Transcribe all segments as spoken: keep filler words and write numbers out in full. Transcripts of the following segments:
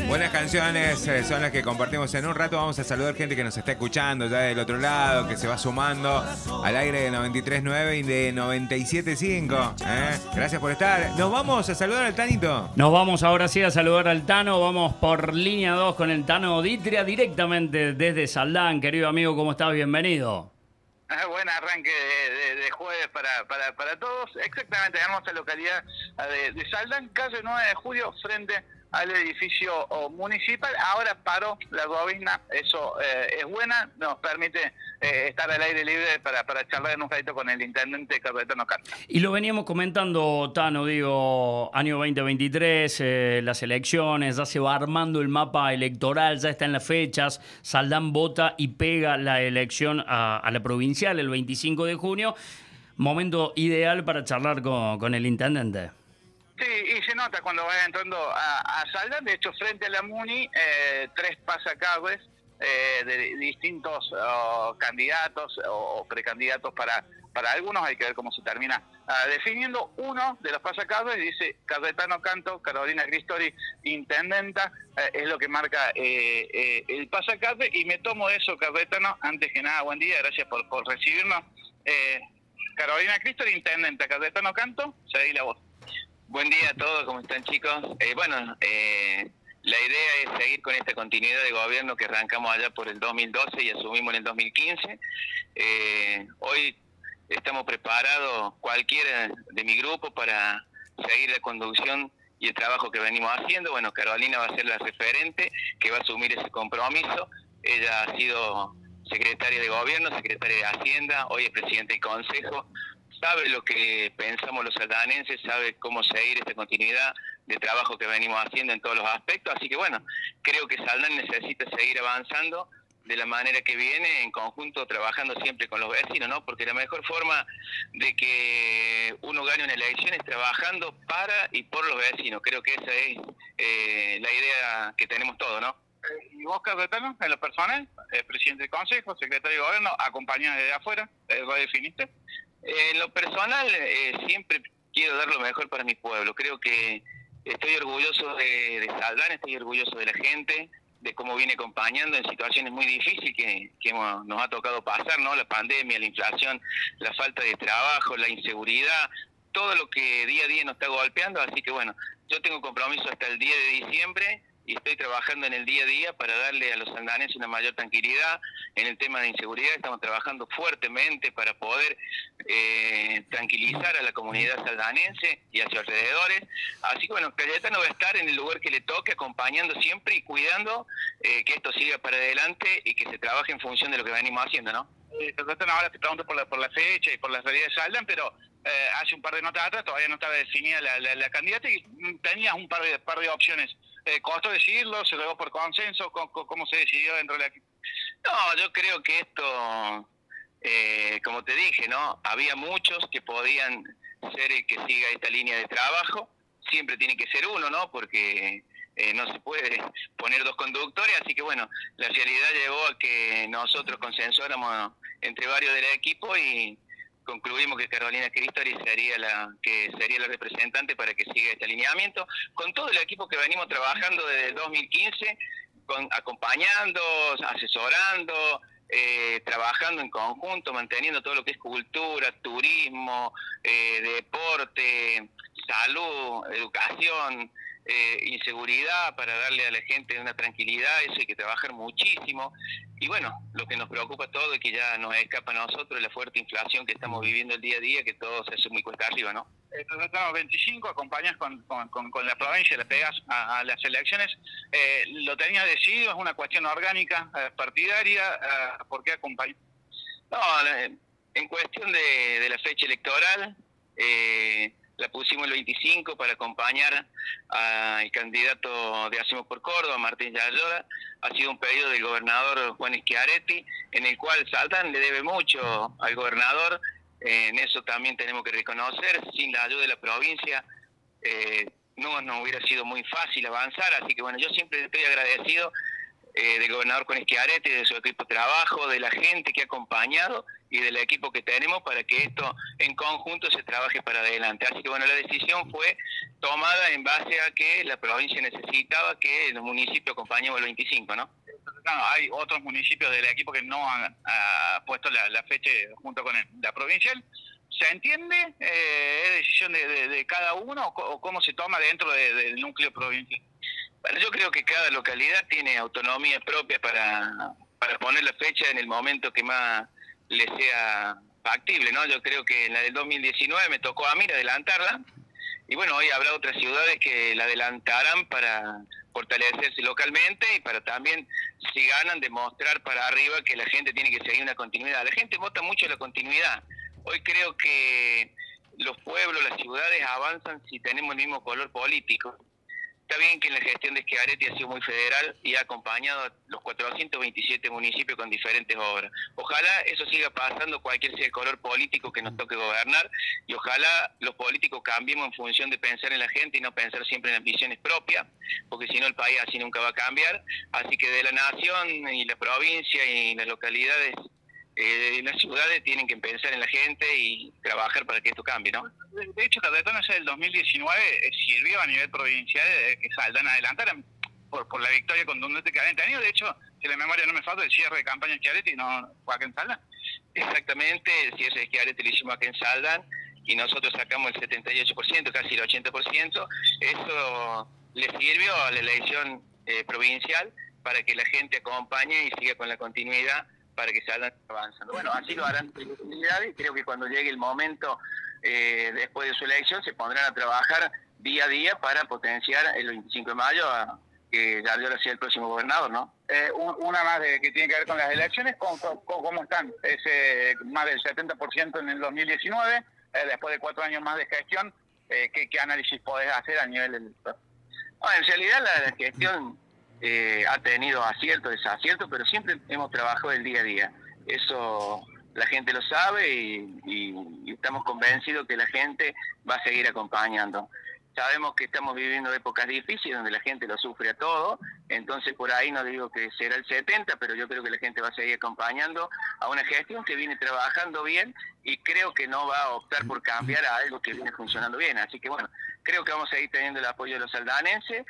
Buenas canciones eh, son las que compartimos en un rato. Vamos a saludar gente que nos está escuchando ya del otro lado, que se va sumando al aire de noventa y tres punto nueve y de noventa y siete punto cinco. ¿eh? Gracias por estar. Nos vamos a saludar al Tanito. Nos vamos ahora sí a saludar al Tano. Vamos por línea dos con el Tano Ditria directamente desde Saldán. Querido amigo, ¿cómo estás? Bienvenido. Ah, buen arranque de, de, de jueves para, para, para todos. Exactamente, hermosa localidad de, de Saldán, calle nueve de julio, frente al edificio municipal. Ahora paró la bobina, eso eh, es buena, nos permite eh, estar al aire libre para, para charlar en un ratito con el intendente Cayetano Canto. Y lo veníamos comentando, Tano, digo, año veinte veintitrés, eh, las elecciones, ya se va armando el mapa electoral, ya están las fechas, Saldán vota y pega la elección a, a la provincial el veinticinco de junio, momento ideal para charlar con, con el intendente. Sí, y se nota cuando vas entrando a, a Saldán, de hecho frente a la Muni, eh, tres pasacables eh, de distintos oh, candidatos o precandidatos para, para algunos, hay que ver cómo se termina uh, definiendo. Uno de los pasacables dice Cayetano Canto, Carolina Cristori, intendenta, eh, es lo que marca eh, eh, el pasacable, y me tomo eso, Cayetano. Antes que nada, buen día, gracias por, por recibirnos. Eh, Carolina Cristori, intendenta, Cayetano Canto, seguí la voz. Buen día a todos, ¿cómo están, chicos? Eh, bueno, eh, la idea es seguir con esta continuidad de gobierno que arrancamos allá por el dos mil doce y asumimos en el dos mil quince. Eh, hoy estamos preparados, cualquiera de mi grupo, para seguir la conducción y el trabajo que venimos haciendo. Bueno, Carolina va a ser la referente que va a asumir ese compromiso. Ella ha sido secretaria de gobierno, secretaria de Hacienda, hoy es presidenta del Consejo. Sabe lo que pensamos los saldanenses, sabe cómo seguir esta continuidad de trabajo que venimos haciendo en todos los aspectos. Así que bueno, creo que Saldán necesita seguir avanzando de la manera que viene, en conjunto, trabajando siempre con los vecinos, ¿no? Porque la mejor forma de que uno gane una elección es trabajando para y por los vecinos. Creo que esa es eh, la idea que tenemos todos, ¿no? ¿Y vos, Cayetano, en lo personal, eh, presidente del Consejo, secretario de Gobierno, acompañado desde afuera, eh, ¿lo definiste? En lo personal, eh, siempre quiero dar lo mejor para mi pueblo. Creo que estoy orgulloso de, de Saldán, estoy orgulloso de la gente, de cómo viene acompañando en situaciones muy difíciles que, que hemos, nos ha tocado pasar, ¿no? La pandemia, la inflación, la falta de trabajo, la inseguridad, todo lo que día a día nos está golpeando. Así que bueno, yo tengo compromiso hasta el diez de diciembre y estoy trabajando en el día a día para darle a los saldanenses una mayor tranquilidad. En el tema de inseguridad estamos trabajando fuertemente para poder eh, tranquilizar a la comunidad saldanense y a sus alrededores. Así que bueno, Cayetano va a estar en el lugar que le toque, acompañando siempre y cuidando eh, que esto siga para adelante y que se trabaje en función de lo que venimos haciendo, ¿no? Eh, Cayetano, ahora te pregunto por la, por la fecha y por la realidad de Saldán, pero eh, hace un par de notas atrás todavía no estaba definida la, la, la candidata y tenías un par de, par de opciones. Eh, ¿Costó decidirlo? ¿Se logró por consenso? ¿Cómo, cómo se decidió dentro de la...? No, yo creo que esto, eh, como te dije, ¿no? Había muchos que podían ser el que siga esta línea de trabajo. Siempre tiene que ser uno, ¿no? Porque eh, no se puede poner dos conductores. Así que, bueno, la realidad llevó a que nosotros consensuáramos entre varios del equipo y concluimos que Carolina Cristori sería la que sería la representante para que siga este alineamiento, con todo el equipo que venimos trabajando desde el dos mil quince, con, acompañando, asesorando, eh, trabajando en conjunto, manteniendo todo lo que es cultura, turismo, eh, deporte, salud, educación, eh, inseguridad, para darle a la gente una tranquilidad. Eso hay que trabajar muchísimo. Y bueno, lo que nos preocupa todo es que ya nos escapa a nosotros la fuerte inflación que estamos viviendo el día a día, que todo se hace muy cuesta arriba, ¿no? Estamos veinticinco, acompañas con, con, con, con la provincia, le pegas a, a las elecciones. Eh, ¿Lo tenías decidido? ¿Es una cuestión orgánica, eh, partidaria? Eh, ¿Por qué acompañas? No, en cuestión de, de la fecha electoral, eh, la pusimos el veinticinco para acompañar al candidato de Hacemos por Córdoba, Martín Yayola. Ha sido un pedido del gobernador Juan Schiaretti, en el cual Saldán le debe mucho al gobernador. En eso también tenemos que reconocer, sin la ayuda de la provincia eh, no nos hubiera sido muy fácil avanzar. Así que bueno, yo siempre estoy agradecido eh, del gobernador con Schiaretti, de su equipo de trabajo, de la gente que ha acompañado y del equipo que tenemos para que esto en conjunto se trabaje para adelante. Así que bueno, la decisión fue tomada en base a que la provincia necesitaba que los municipios acompañemos el veinticinco, ¿no? Claro, hay otros municipios del equipo que no han uh, puesto la, la fecha junto con el, la provincial. ¿Se entiende? Eh, ¿Es decisión de, de, de cada uno o, o cómo se toma dentro de, del núcleo provincial? Bueno, yo creo que cada localidad tiene autonomía propia para, para poner la fecha en el momento que más le sea factible, ¿no? Yo creo que en la del dos mil diecinueve me tocó a mí adelantarla, y bueno, hoy habrá otras ciudades que la adelantarán para fortalecerse localmente y para también, si ganan, demostrar para arriba que la gente tiene que seguir una continuidad. La gente vota mucho la continuidad. Hoy creo que los pueblos, las ciudades avanzan si tenemos el mismo color político. Está bien que en la gestión de Schiaretti ha sido muy federal y ha acompañado a los cuatrocientos veintisiete municipios con diferentes obras. Ojalá eso siga pasando cualquier sea el color político que nos toque gobernar, y ojalá los políticos cambiemos en función de pensar en la gente y no pensar siempre en las visiones propias, porque si no el país así nunca va a cambiar. Así que de la nación y la provincia y las localidades, Eh, las ciudades tienen que pensar en la gente y trabajar para que esto cambie, ¿no? De hecho, Catetones del dos mil diecinueve eh, sirvió a nivel provincial eh, que Saldan adelantaran por, por la victoria contundente que habían tenido. De hecho, si la memoria no me falta, el cierre de campaña de Schiaretti no fue acá en Saldan. Exactamente, el cierre de Schiaretti lo hicimos acá en Saldan y nosotros sacamos el setenta y ocho por ciento, casi el ochenta por ciento. Eso le sirvió a la elección eh, provincial para que la gente acompañe y siga con la continuidad para que salgan avanzando. Bueno, así lo harán y creo que cuando llegue el momento eh, después de su elección se pondrán a trabajar día a día para potenciar el veinticinco de mayo a que Yarlora sea el próximo gobernador, ¿no? Eh, una más de, que tiene que ver con las elecciones, ¿cómo, cómo, cómo están? Es eh, más del setenta por ciento en el dos mil diecinueve, eh, después de cuatro años más de gestión, eh, ¿qué, ¿qué análisis podés hacer a nivel del... Bueno, en realidad la, la gestión Eh, ha tenido acierto, desacierto, pero siempre hemos trabajado el día a día. Eso la gente lo sabe y, y, y estamos convencidos que la gente va a seguir acompañando. Sabemos que estamos viviendo épocas difíciles donde la gente lo sufre a todo, entonces por ahí no digo que será el setenta, pero yo creo que la gente va a seguir acompañando a una gestión que viene trabajando bien y creo que no va a optar por cambiar a algo que viene funcionando bien. Así que bueno, creo que vamos a seguir teniendo el apoyo de los saldanenses.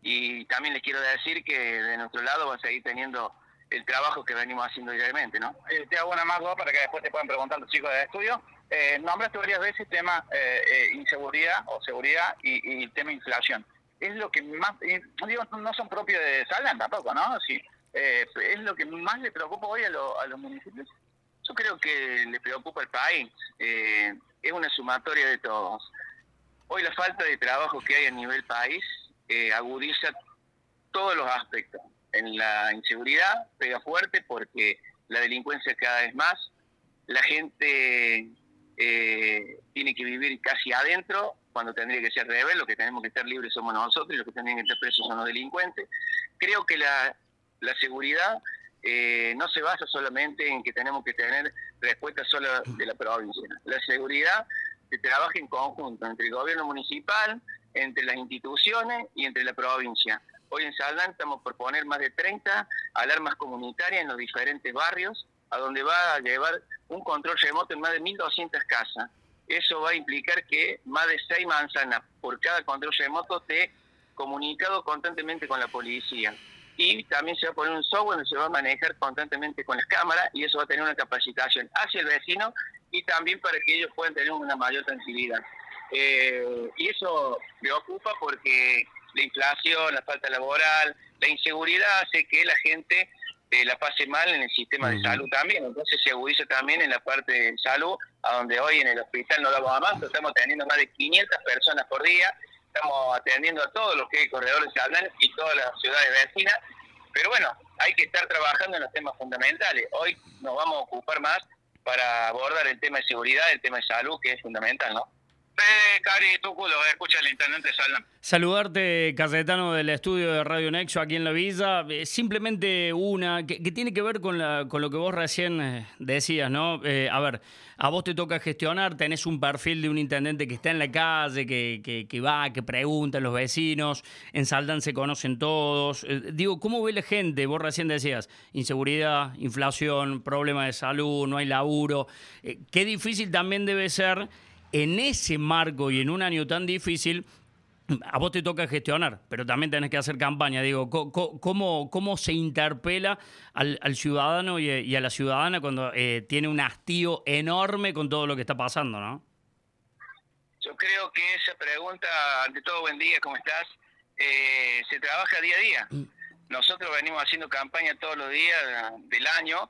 Y también les quiero decir que de nuestro lado va a seguir teniendo el trabajo que venimos haciendo diariamente, ¿no? Eh, te hago una más dos para que después te puedan preguntar los chicos del estudio. Eh, nombraste varias veces el tema eh, eh, inseguridad o seguridad y, y el tema inflación. Es lo que más, eh, digo, no son propios de Saldan tampoco, ¿no? Sí, eh, es lo que más le preocupa hoy a, lo, a los municipios. Yo creo que le preocupa al país. Eh, es una sumatoria de todos. Hoy la falta de trabajo que hay a nivel país Eh, agudiza todos los aspectos. En la inseguridad pega fuerte porque la delincuencia cada vez más, la gente eh, tiene que vivir casi adentro cuando tendría que ser al revés, los que tenemos que estar libres somos nosotros y los que tienen que estar presos son los delincuentes. Creo que la, la seguridad eh, no se basa solamente en que tenemos que tener respuesta solo de la provincia. La seguridad se trabaja en conjunto entre el gobierno municipal, entre las instituciones y entre la provincia. Hoy en Saldan estamos por poner más de treinta alarmas comunitarias en los diferentes barrios, a donde va a llevar un control remoto en más de mil doscientas casas. Eso va a implicar que más de seis manzanas por cada control remoto esté comunicado constantemente con la policía. Y también se va a poner un software donde se va a manejar constantemente con las cámaras y eso va a tener una capacitación hacia el vecino y también para que ellos puedan tener una mayor tranquilidad. Eh, y eso preocupa porque la inflación, la falta laboral, la inseguridad hace que la gente eh, la pase mal en el sistema de salud también. Entonces se agudiza también en la parte de salud, a donde hoy en el hospital no damos abasto, estamos atendiendo más de quinientas personas por día, estamos atendiendo a todos los que hay corredores Saldan y todas las ciudades vecinas, pero bueno, hay que estar trabajando en los temas fundamentales. Hoy nos vamos a ocupar más para abordar el tema de seguridad, el tema de salud, que es fundamental, ¿no? Eh, Cari, Tucu, lo escucha el intendente Saldán. Saludarte, Cayetano, del estudio de Radio Nexo aquí en La Villa. Eh, simplemente una que, que tiene que ver con, la, con lo que vos recién eh, decías, ¿no? Eh, a ver, a vos te toca gestionar, tenés un perfil de un intendente que está en la calle, que, que, que va, que pregunta a los vecinos, en Saldán se conocen todos. Eh, digo, ¿cómo ve la gente? Vos recién decías, inseguridad, inflación, problema de salud, no hay laburo. Eh, qué difícil también debe ser en ese marco y en un año tan difícil. A vos te toca gestionar, pero también tenés que hacer campaña. Digo, ¿cómo, cómo se interpela al, al ciudadano y, y a la ciudadana cuando eh, tiene un hastío enorme con todo lo que está pasando, ¿no? Yo creo que esa pregunta, ante todo, buen día, ¿cómo estás? Eh, se trabaja día a día. Nosotros venimos haciendo campaña todos los días del año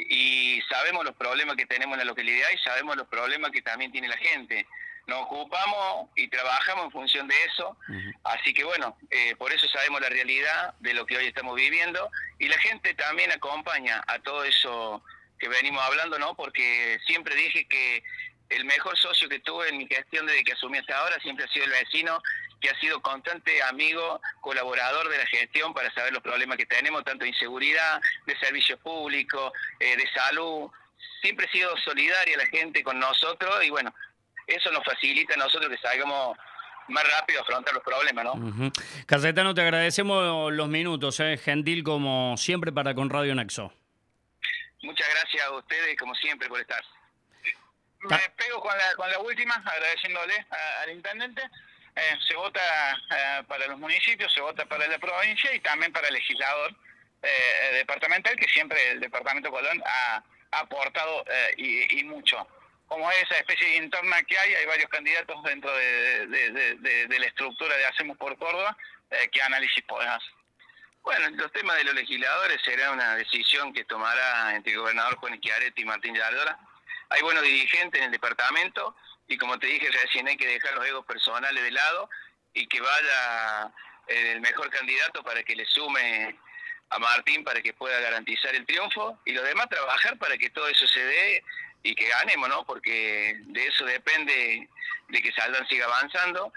y sabemos los problemas que tenemos en la localidad y sabemos los problemas que también tiene la gente. Nos ocupamos y trabajamos en función de eso, uh-huh. Así que bueno, eh, por eso sabemos la realidad de lo que hoy estamos viviendo y la gente también acompaña a todo eso que venimos hablando, ¿no? Porque siempre dije que el mejor socio que tuve en mi gestión desde que asumí hasta ahora siempre ha sido el vecino, que ha sido constante amigo, colaborador de la gestión para saber los problemas que tenemos, tanto de inseguridad, de servicios públicos, eh, de salud. Siempre ha sido solidaria la gente con nosotros y bueno, eso nos facilita a nosotros que salgamos más rápido a afrontar los problemas, ¿no? Uh-huh. Cayetano, te agradecemos los minutos, ¿eh? Gentil como siempre para con Radio Nexo. Muchas gracias a ustedes, como siempre, por estar. Me pego con la, con la última, agradeciéndole a, al intendente. Eh, se vota eh, para los municipios, se vota para la provincia y también para el legislador eh, departamental, que siempre el departamento Colón ha, ha aportado eh, y, y mucho. Como es esa especie interna que hay, hay varios candidatos dentro de, de, de, de, de la estructura de Hacemos por Córdoba. Eh, ¿Qué análisis podés hacer? Bueno, los temas de los legisladores será una decisión que tomará entre el gobernador Juan Schiaretti y Martín Yardora. Hay buenos dirigentes en el departamento y como te dije recién hay que dejar los egos personales de lado y que vaya el mejor candidato para que le sume a Martín para que pueda garantizar el triunfo y los demás trabajar para que todo eso se dé y que ganemos, ¿no? Porque de eso depende de que Saldán siga avanzando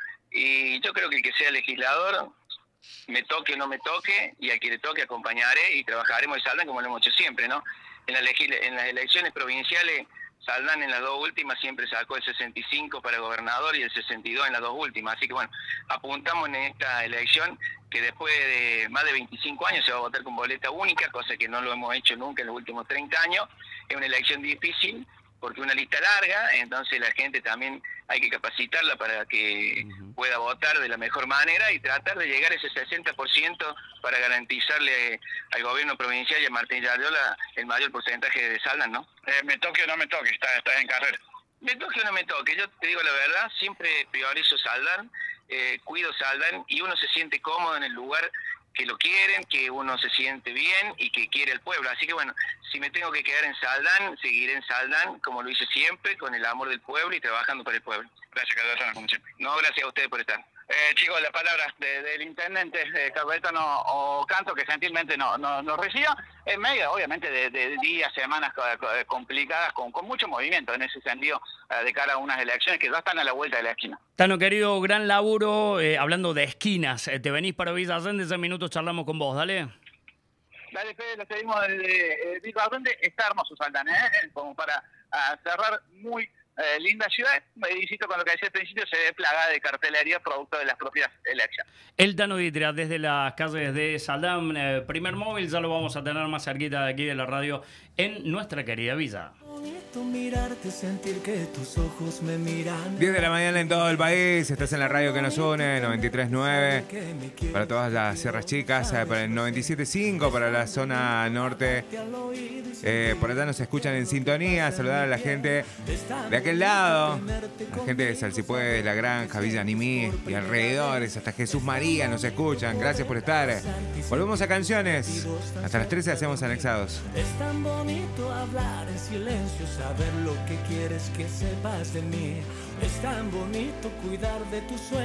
y yo creo que el que sea legislador, me toque o no me toque, y a quien le toque acompañaré y trabajaremos en Saldán como lo hemos hecho siempre, ¿no? En, la legis- en las elecciones provinciales, Saldán en las dos últimas siempre sacó el sesenta y cinco para gobernador y el sesenta y dos en las dos últimas, así que bueno, apuntamos en esta elección que después de más de veinticinco años se va a votar con boleta única, cosa que no lo hemos hecho nunca en los últimos treinta años. Es una elección difícil porque una lista larga, entonces la gente también hay que capacitarla para que uh-huh. pueda votar de la mejor manera y tratar de llegar a ese sesenta por ciento para garantizarle al gobierno provincial y a Martín Yardora el mayor porcentaje de Saldán, ¿no? Eh, me toque o no me toque, estás está en carrera. Me toque o no me toque, yo te digo la verdad, siempre priorizo Saldán, eh, cuido Saldán y uno se siente cómodo en el lugar que lo quieren, que uno se siente bien y que quiere el pueblo. Así que bueno, si me tengo que quedar en Saldán, seguiré en Saldán como lo hice siempre, con el amor del pueblo y trabajando para el pueblo. Gracias, Cayetano, como siempre. No, gracias a ustedes por estar. Eh, chicos, la palabra de, del intendente eh, Cayetano Ocanto, que gentilmente nos no, no recibió, en medio, obviamente, de, de días, semanas complicadas, con, con mucho movimiento en ese sentido, eh, de cara a unas elecciones que ya están a la vuelta de la esquina. Tano, querido, gran laburo, eh, hablando de esquinas. Eh, te venís para Villa Allende, en minutos charlamos con vos, dale. Dale, Fede, lo seguimos desde Villa Allende. Está hermoso Saldán, ¿eh? Como para a cerrar muy... Eh, linda ciudad, me insisto con lo que decía al principio, se ve plagada de cartelería producto de las propias elecciones. El Tano Ditria, desde las calles de Saldán, eh, primer móvil, ya lo vamos a tener más cerquita de aquí de la radio en nuestra querida Villa. Mirarte, sentir que tus ojos me miran. diez de la mañana en todo el país, estás en la radio que nos une, noventa y tres nueve, para todas las sierras chicas, para el noventa y siete cinco, para la zona norte. Eh, por allá nos escuchan en sintonía, saludar a la gente de aquel lado, la gente de Salsipuedes, La Granja, Villa Nimí y alrededores, hasta Jesús María nos escuchan, gracias por estar. Volvemos a canciones, hasta las trece hacemos Anexados. Es tan bonito hablar en silencio, saber lo que quieres que sepas de mí. Es tan bonito cuidar de tus sueños.